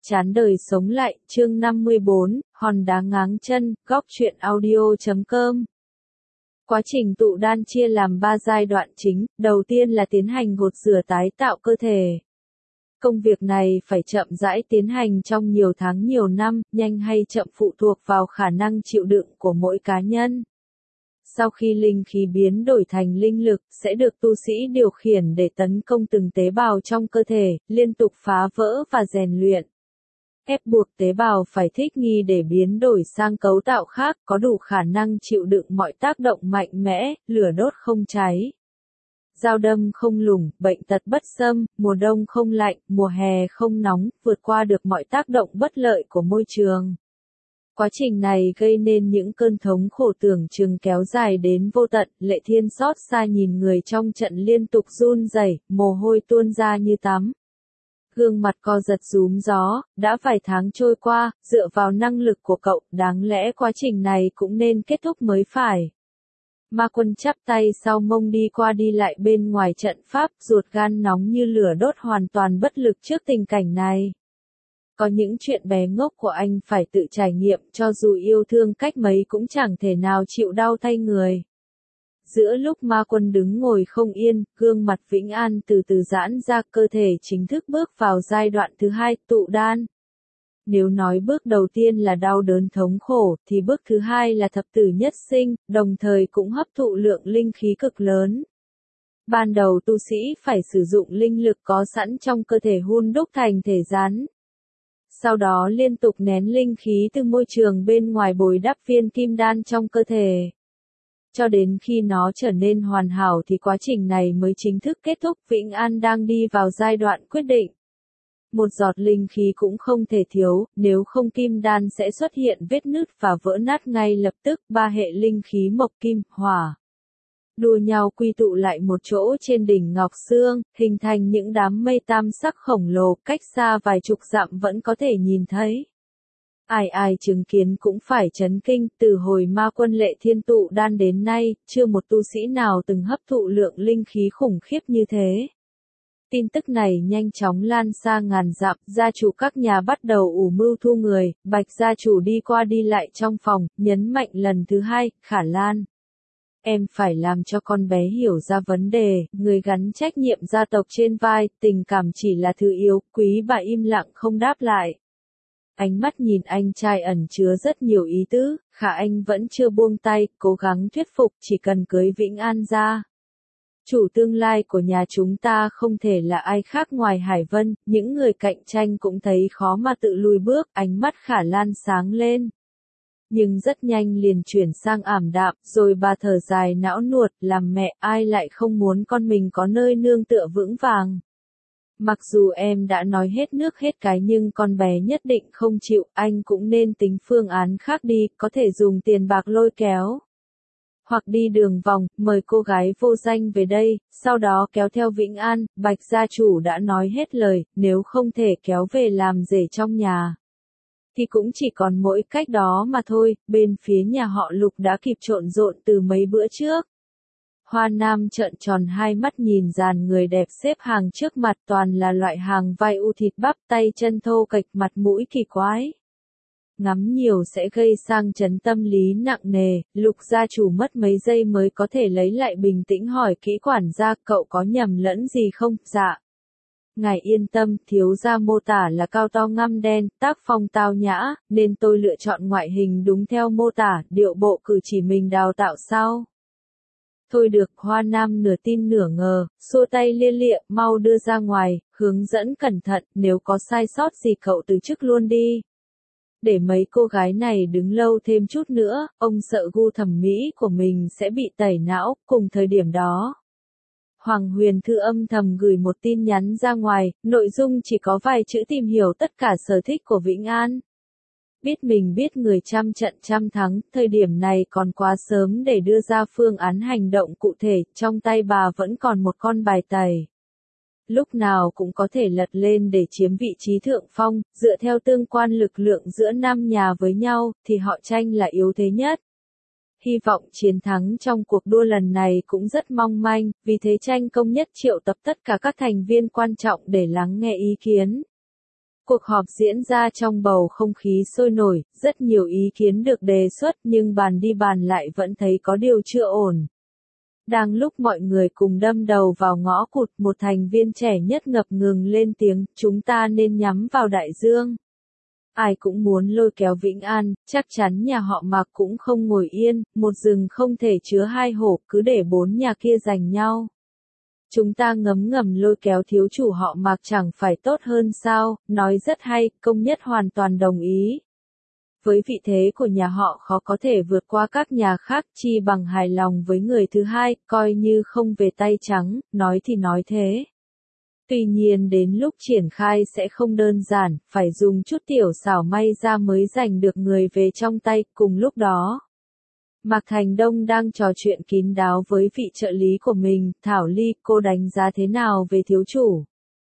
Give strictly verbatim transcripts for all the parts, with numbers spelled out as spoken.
Chán đời sống lại, chương năm mươi bốn, hòn đá ngáng chân, góc truyện audio chấm com. Quá trình tụ đan chia làm ba giai đoạn chính, đầu tiên là tiến hành gột rửa tái tạo cơ thể. Công việc này phải chậm rãi tiến hành trong nhiều tháng nhiều năm, nhanh hay chậm phụ thuộc vào khả năng chịu đựng của mỗi cá nhân. Sau khi linh khí biến đổi thành linh lực, sẽ được tu sĩ điều khiển để tấn công từng tế bào trong cơ thể, liên tục phá vỡ và rèn luyện. Ép buộc tế bào phải thích nghi để biến đổi sang cấu tạo khác, có đủ khả năng chịu đựng mọi tác động mạnh mẽ, lửa đốt không cháy. Dao đâm không lủng, bệnh tật bất xâm, mùa đông không lạnh, mùa hè không nóng, vượt qua được mọi tác động bất lợi của môi trường. Quá trình này gây nên những cơn thống khổ tưởng chừng kéo dài đến vô tận, Lệ Thiên xót xa nhìn người trong trận liên tục run rẩy, mồ hôi tuôn ra như tắm. Gương mặt co giật rúm gió, đã vài tháng trôi qua, dựa vào năng lực của cậu, đáng lẽ quá trình này cũng nên kết thúc mới phải. Ma Quân chắp tay sau mông đi qua đi lại bên ngoài trận pháp, ruột gan nóng như lửa đốt, hoàn toàn bất lực trước tình cảnh này. Có những chuyện bé ngốc của anh phải tự trải nghiệm, cho dù yêu thương cách mấy cũng chẳng thể nào chịu đau thay người. Giữa lúc Ma Quân đứng ngồi không yên, gương mặt Vĩnh An từ từ giãn ra, cơ thể chính thức bước vào giai đoạn thứ hai, tụ đan. Nếu nói bước đầu tiên là đau đớn thống khổ, thì bước thứ hai là thập tử nhất sinh, đồng thời cũng hấp thụ lượng linh khí cực lớn. Ban đầu tu sĩ phải sử dụng linh lực có sẵn trong cơ thể hun đúc thành thể rắn. Sau đó liên tục nén linh khí từ môi trường bên ngoài bồi đắp viên kim đan trong cơ thể. Cho đến khi nó trở nên hoàn hảo thì quá trình này mới chính thức kết thúc. Vĩnh An đang đi vào giai đoạn quyết định. Một giọt linh khí cũng không thể thiếu, nếu không kim đan sẽ xuất hiện vết nứt và vỡ nát ngay lập tức. Ba hệ linh khí mộc kim, hỏa đua nhau quy tụ lại một chỗ trên đỉnh Ngọc Sương, hình thành những đám mây tam sắc khổng lồ, cách xa vài chục dặm vẫn có thể nhìn thấy. Ai ai chứng kiến cũng phải chấn kinh, từ hồi Ma Quân Lệ Thiên tụ đan đến nay, chưa một tu sĩ nào từng hấp thụ lượng linh khí khủng khiếp như thế. Tin tức này nhanh chóng lan xa ngàn dặm, gia chủ các nhà bắt đầu ủ mưu thu người, Bạch gia chủ đi qua đi lại trong phòng, nhấn mạnh lần thứ hai, Khả Lan. Em phải làm cho con bé hiểu ra vấn đề, người gắn trách nhiệm gia tộc trên vai, tình cảm chỉ là thứ yếu, Quý bà im lặng không đáp lại. Ánh mắt nhìn anh trai ẩn chứa rất nhiều ý tứ, Khả Anh vẫn chưa buông tay, cố gắng thuyết phục, chỉ cần cưới Vĩnh An ra. Chủ tương lai của nhà chúng ta không thể là ai khác ngoài Hải Vân, những người cạnh tranh cũng thấy khó mà tự lùi bước, ánh mắt Khả Lan sáng lên. Nhưng rất nhanh liền chuyển sang ảm đạm, rồi bà thở dài não nuột, làm mẹ ai lại không muốn con mình có nơi nương tựa vững vàng. Mặc dù em đã nói hết nước hết cái nhưng con bé nhất định không chịu, anh cũng nên tính phương án khác đi, có thể dùng tiền bạc lôi kéo. Hoặc đi đường vòng, mời cô gái vô danh về đây, sau đó kéo theo Vĩnh An. Bạch gia chủ đã nói hết lời, nếu không thể kéo về làm rể trong nhà thì cũng chỉ còn mỗi cách đó mà thôi. Bên phía nhà họ Lục đã kịp trộn rộn từ mấy bữa trước. Hoa Nam trợn tròn hai mắt nhìn dàn người đẹp xếp hàng trước mặt, toàn là loại hàng vai u thịt bắp, tay chân thô kệch, mặt mũi kỳ quái. Ngắm nhiều sẽ gây sang chấn tâm lý nặng nề. Lục gia chủ mất mấy giây mới có thể lấy lại bình tĩnh, hỏi kỹ quản gia, cậu có nhầm lẫn gì không? Dạ. Ngài yên tâm, thiếu gia mô tả là cao to ngăm đen, tác phong tao nhã, nên tôi lựa chọn ngoại hình đúng theo mô tả, điệu bộ cử chỉ mình đào tạo sao? Thôi được, Hoa Nam nửa tin nửa ngờ, xua tay lia lịa, mau đưa ra ngoài, hướng dẫn cẩn thận, nếu có sai sót gì cậu từ chức luôn đi. Để mấy cô gái này đứng lâu thêm chút nữa, ông sợ gu thẩm mỹ của mình sẽ bị tẩy não. Cùng thời điểm đó, Hoàng Huyền Thư âm thầm gửi một tin nhắn ra ngoài, nội dung chỉ có vài chữ tìm hiểu tất cả sở thích của Vĩnh An. Biết mình biết người trăm trận trăm thắng, thời điểm này còn quá sớm để đưa ra phương án hành động cụ thể, trong tay bà vẫn còn một con bài tẩy. Lúc nào cũng có thể lật lên để chiếm vị trí thượng phong, dựa theo tương quan lực lượng giữa năm nhà với nhau, thì họ tranh là yếu thế nhất. Hy vọng chiến thắng trong cuộc đua lần này cũng rất mong manh, vì thế tranh công nhất triệu tập tất cả các thành viên quan trọng để lắng nghe ý kiến. Cuộc họp diễn ra trong bầu không khí sôi nổi, rất nhiều ý kiến được đề xuất nhưng bàn đi bàn lại vẫn thấy có điều chưa ổn. Đang lúc mọi người cùng đâm đầu vào ngõ cụt, một thành viên trẻ nhất ngập ngừng lên tiếng, chúng ta nên nhắm vào đại dương. Ai cũng muốn lôi kéo Vĩnh An, chắc chắn nhà họ Mạc cũng không ngồi yên, một rừng không thể chứa hai hổ, cứ để bốn nhà kia giành nhau. Chúng ta ngấm ngầm lôi kéo thiếu chủ họ Mạc chẳng phải tốt hơn sao, nói rất hay, công nhất hoàn toàn đồng ý. Với vị thế của nhà họ khó có thể vượt qua các nhà khác, chi bằng hài lòng với người thứ hai, coi như không về tay trắng, nói thì nói thế. Tuy nhiên đến lúc triển khai sẽ không đơn giản, phải dùng chút tiểu xảo may ra mới giành được người về trong tay, cùng lúc đó. Mạc Thành Đông đang trò chuyện kín đáo với vị trợ lý của mình, Thảo Ly, cô đánh giá thế nào về thiếu chủ?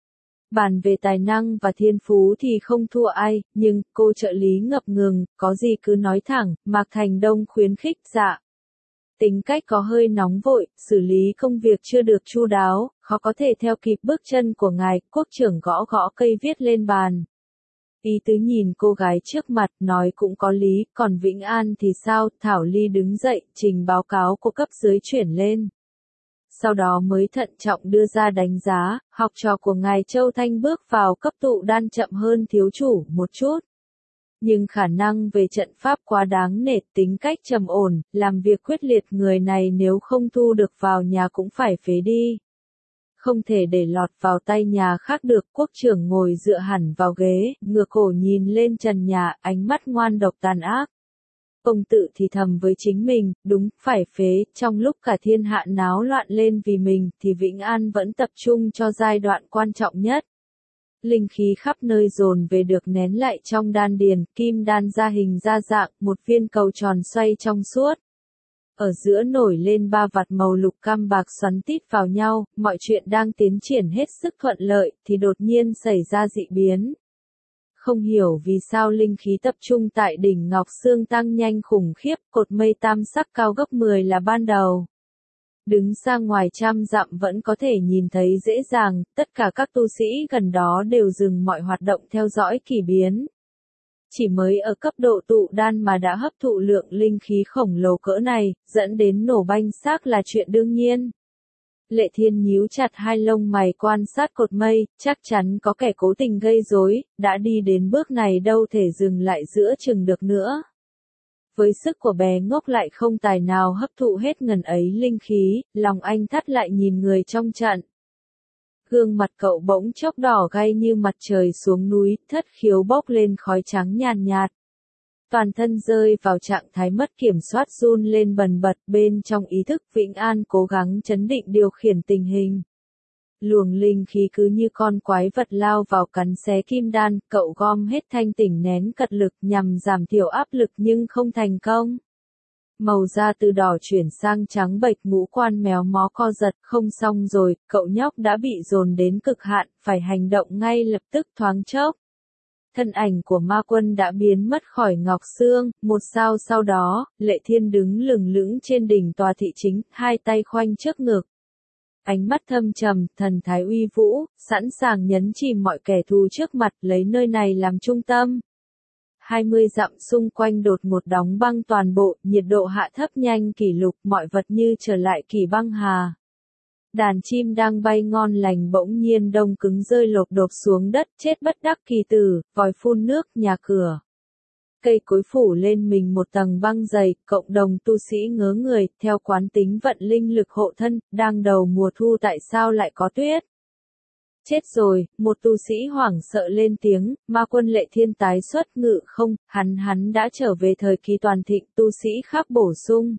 Bàn về tài năng và thiên phú thì không thua ai, nhưng, cô trợ lý ngập ngừng, có gì cứ nói thẳng, Mạc Thành Đông khuyến khích, dạ. Tính cách có hơi nóng vội, xử lý công việc chưa được chu đáo, khó có thể theo kịp bước chân của ngài, quốc trưởng gõ gõ cây viết lên bàn. Ý tứ nhìn cô gái trước mặt, nói cũng có lý, còn Vĩnh An thì sao, Thảo Ly đứng dậy, trình báo cáo của cấp dưới chuyển lên. Sau đó mới thận trọng đưa ra đánh giá, học trò của ngài Châu Thanh bước vào cấp tụ đan chậm hơn thiếu chủ một chút. Nhưng khả năng về trận pháp quá đáng nể, tính cách trầm ổn, làm việc quyết liệt, người này nếu không thu được vào nhà cũng phải phế đi. Không thể để lọt vào tay nhà khác được, quốc trưởng ngồi dựa hẳn vào ghế, ngửa cổ nhìn lên trần nhà, ánh mắt ngoan độc tàn ác. Ông tự thì thầm với chính mình, đúng, phải phế, trong lúc cả thiên hạ náo loạn lên vì mình, thì Vĩnh An vẫn tập trung cho giai đoạn quan trọng nhất. Linh khí khắp nơi dồn về được nén lại trong đan điền, kim đan ra hình ra dạng, một viên cầu tròn xoay trong suốt. Ở giữa nổi lên ba vạt màu lục cam bạc xoắn tít vào nhau, mọi chuyện đang tiến triển hết sức thuận lợi, thì đột nhiên xảy ra dị biến. Không hiểu vì sao linh khí tập trung tại đỉnh Ngọc Sương tăng nhanh khủng khiếp, cột mây tam sắc cao gấp mười là ban đầu. Đứng ra ngoài trăm dặm vẫn có thể nhìn thấy dễ dàng, tất cả các tu sĩ gần đó đều dừng mọi hoạt động theo dõi kỳ biến. Chỉ mới ở cấp độ tụ đan mà đã hấp thụ lượng linh khí khổng lồ cỡ này, dẫn đến nổ banh xác là chuyện đương nhiên. Lệ Thiên nhíu chặt hai lông mày quan sát cột mây, chắc chắn có kẻ cố tình gây rối, đã đi đến bước này đâu thể dừng lại giữa chừng được nữa. Với sức của bé ngốc lại không tài nào hấp thụ hết ngần ấy linh khí, lòng anh thắt lại nhìn người trong trận. Gương mặt cậu bỗng chốc đỏ gay như mặt trời xuống núi, thất khiếu bốc lên khói trắng nhàn nhạt. Toàn thân rơi vào trạng thái mất kiểm soát run lên bần bật, bên trong ý thức Vĩnh An cố gắng chấn định điều khiển tình hình. Luồng linh khí cứ như con quái vật lao vào cắn xé kim đan, cậu gom hết thanh tỉnh nén cật lực nhằm giảm thiểu áp lực nhưng không thành công. Màu da từ đỏ chuyển sang trắng bệch, ngũ quan méo mó co giật, không xong rồi, cậu nhóc đã bị dồn đến cực hạn, phải hành động ngay lập tức, thoáng chốc. Thân ảnh của ma quân đã biến mất khỏi Ngọc Sương, một sao sau đó, Lệ Thiên đứng lừng lững trên đỉnh tòa thị chính, hai tay khoanh trước ngực. Ánh mắt thâm trầm, thần thái uy vũ, sẵn sàng nhấn chìm mọi kẻ thù trước mặt, lấy nơi này làm trung tâm. hai mươi dặm xung quanh đột ngột đóng băng toàn bộ, nhiệt độ hạ thấp nhanh kỷ lục, mọi vật như trở lại kỳ băng hà. Đàn chim đang bay ngon lành bỗng nhiên đông cứng rơi lộp đột xuống đất, chết bất đắc kỳ tử, vòi phun nước, nhà cửa. Cây cối phủ lên mình một tầng băng dày, cộng đồng tu sĩ ngớ người, theo quán tính vận linh lực hộ thân, đang đầu mùa thu tại sao lại có tuyết? Chết rồi, một tu sĩ hoảng sợ lên tiếng, ma quân Lệ Thiên tái xuất ngự không, hắn hắn đã trở về thời kỳ toàn thịnh, tu sĩ khác bổ sung.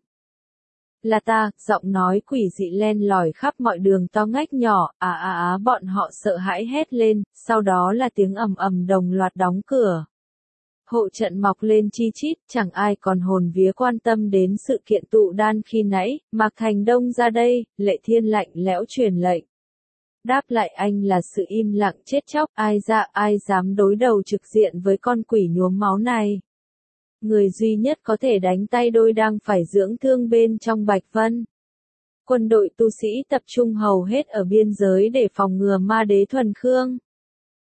Là ta, giọng nói quỷ dị len lỏi khắp mọi đường to ngách nhỏ, à à á bọn họ sợ hãi hét lên, sau đó là tiếng ầm ầm đồng loạt đóng cửa. Hộ trận mọc lên chi chít, chẳng ai còn hồn vía quan tâm đến sự kiện tụ đan khi nãy, Mạc Thành Đông ra đây, Lệ Thiên lạnh lẽo truyền lệnh. Đáp lại anh là sự im lặng chết chóc, ai ra ai dám đối đầu trực diện với con quỷ nhuốm máu này. Người duy nhất có thể đánh tay đôi đang phải dưỡng thương bên trong Bạch Vân. Quân đội tu sĩ tập trung hầu hết ở biên giới để phòng ngừa ma đế Thuần Khương.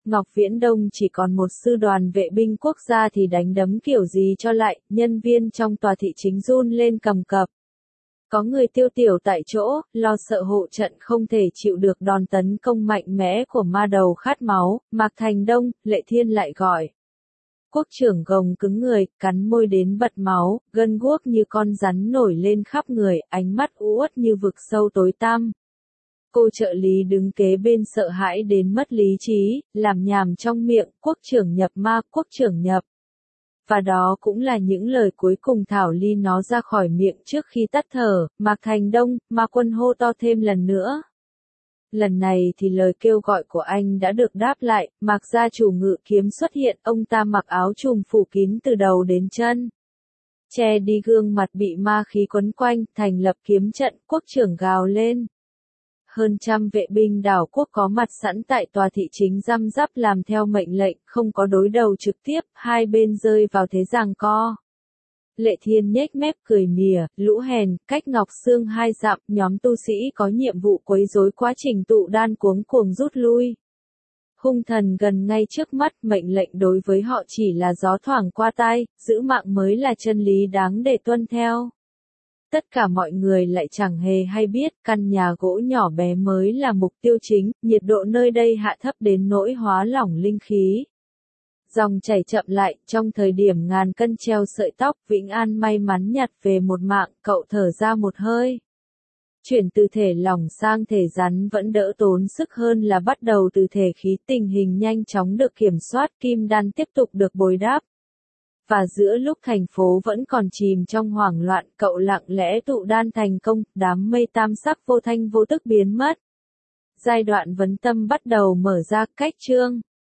Ngọc Viễn Đông chỉ còn một sư đoàn vệ binh quốc gia thì đánh đấm kiểu gì cho lại, nhân viên trong tòa thị chính run lên cầm cập. Có người tiêu tiểu tại chỗ, lo sợ hộ trận không thể chịu được đòn tấn công mạnh mẽ của ma đầu khát máu, Mạc Thành Đông, Lệ Thiên lại gọi. Quốc trưởng gồng cứng người, cắn môi đến bật máu, gân guốc như con rắn nổi lên khắp người, ánh mắt u uất như vực sâu tối tăm. Cô trợ lý đứng kế bên sợ hãi đến mất lý trí, làm nhảm trong miệng, quốc trưởng nhập ma, quốc trưởng nhập. Và đó cũng là những lời cuối cùng Thảo Ly nó ra khỏi miệng trước khi tắt thở. Mạc Thành Đông, Ma Quân hô to thêm lần nữa. Lần này thì lời kêu gọi của anh đã được đáp lại, Mạc gia chủ ngự kiếm xuất hiện, ông ta mặc áo trùm phủ kín từ đầu đến chân. Che đi gương mặt bị ma khí quấn quanh, thành lập kiếm trận, quốc trưởng gào lên. Hơn trăm vệ binh đảo quốc có mặt sẵn tại tòa thị chính răm rắp làm theo mệnh lệnh, không có đối đầu trực tiếp, hai bên rơi vào thế giằng co. Lệ Thiên nhếch mép cười mỉa, lũ hèn, cách Ngọc Sương hai dặm, nhóm tu sĩ có nhiệm vụ quấy rối quá trình tụ đan cuống cuồng rút lui. Hung thần gần ngay trước mắt, mệnh lệnh đối với họ chỉ là gió thoảng qua tai, giữ mạng mới là chân lý đáng để tuân theo. Tất cả mọi người lại chẳng hề hay biết, căn nhà gỗ nhỏ bé mới là mục tiêu chính, nhiệt độ nơi đây hạ thấp đến nỗi hóa lỏng linh khí. Dòng chảy chậm lại, trong thời điểm ngàn cân treo sợi tóc, Vĩnh An may mắn nhặt về một mạng, cậu thở ra một hơi. Chuyển từ thể lỏng sang thể rắn vẫn đỡ tốn sức hơn là bắt đầu từ thể khí, tình hình nhanh chóng được kiểm soát, kim đan tiếp tục được bồi đắp. Và giữa lúc thành phố vẫn còn chìm trong hoảng loạn, cậu lặng lẽ tụ đan thành công, đám mây tam sắc vô thanh vô tức biến mất. Giai đoạn vấn tâm bắt đầu mở ra, cách chương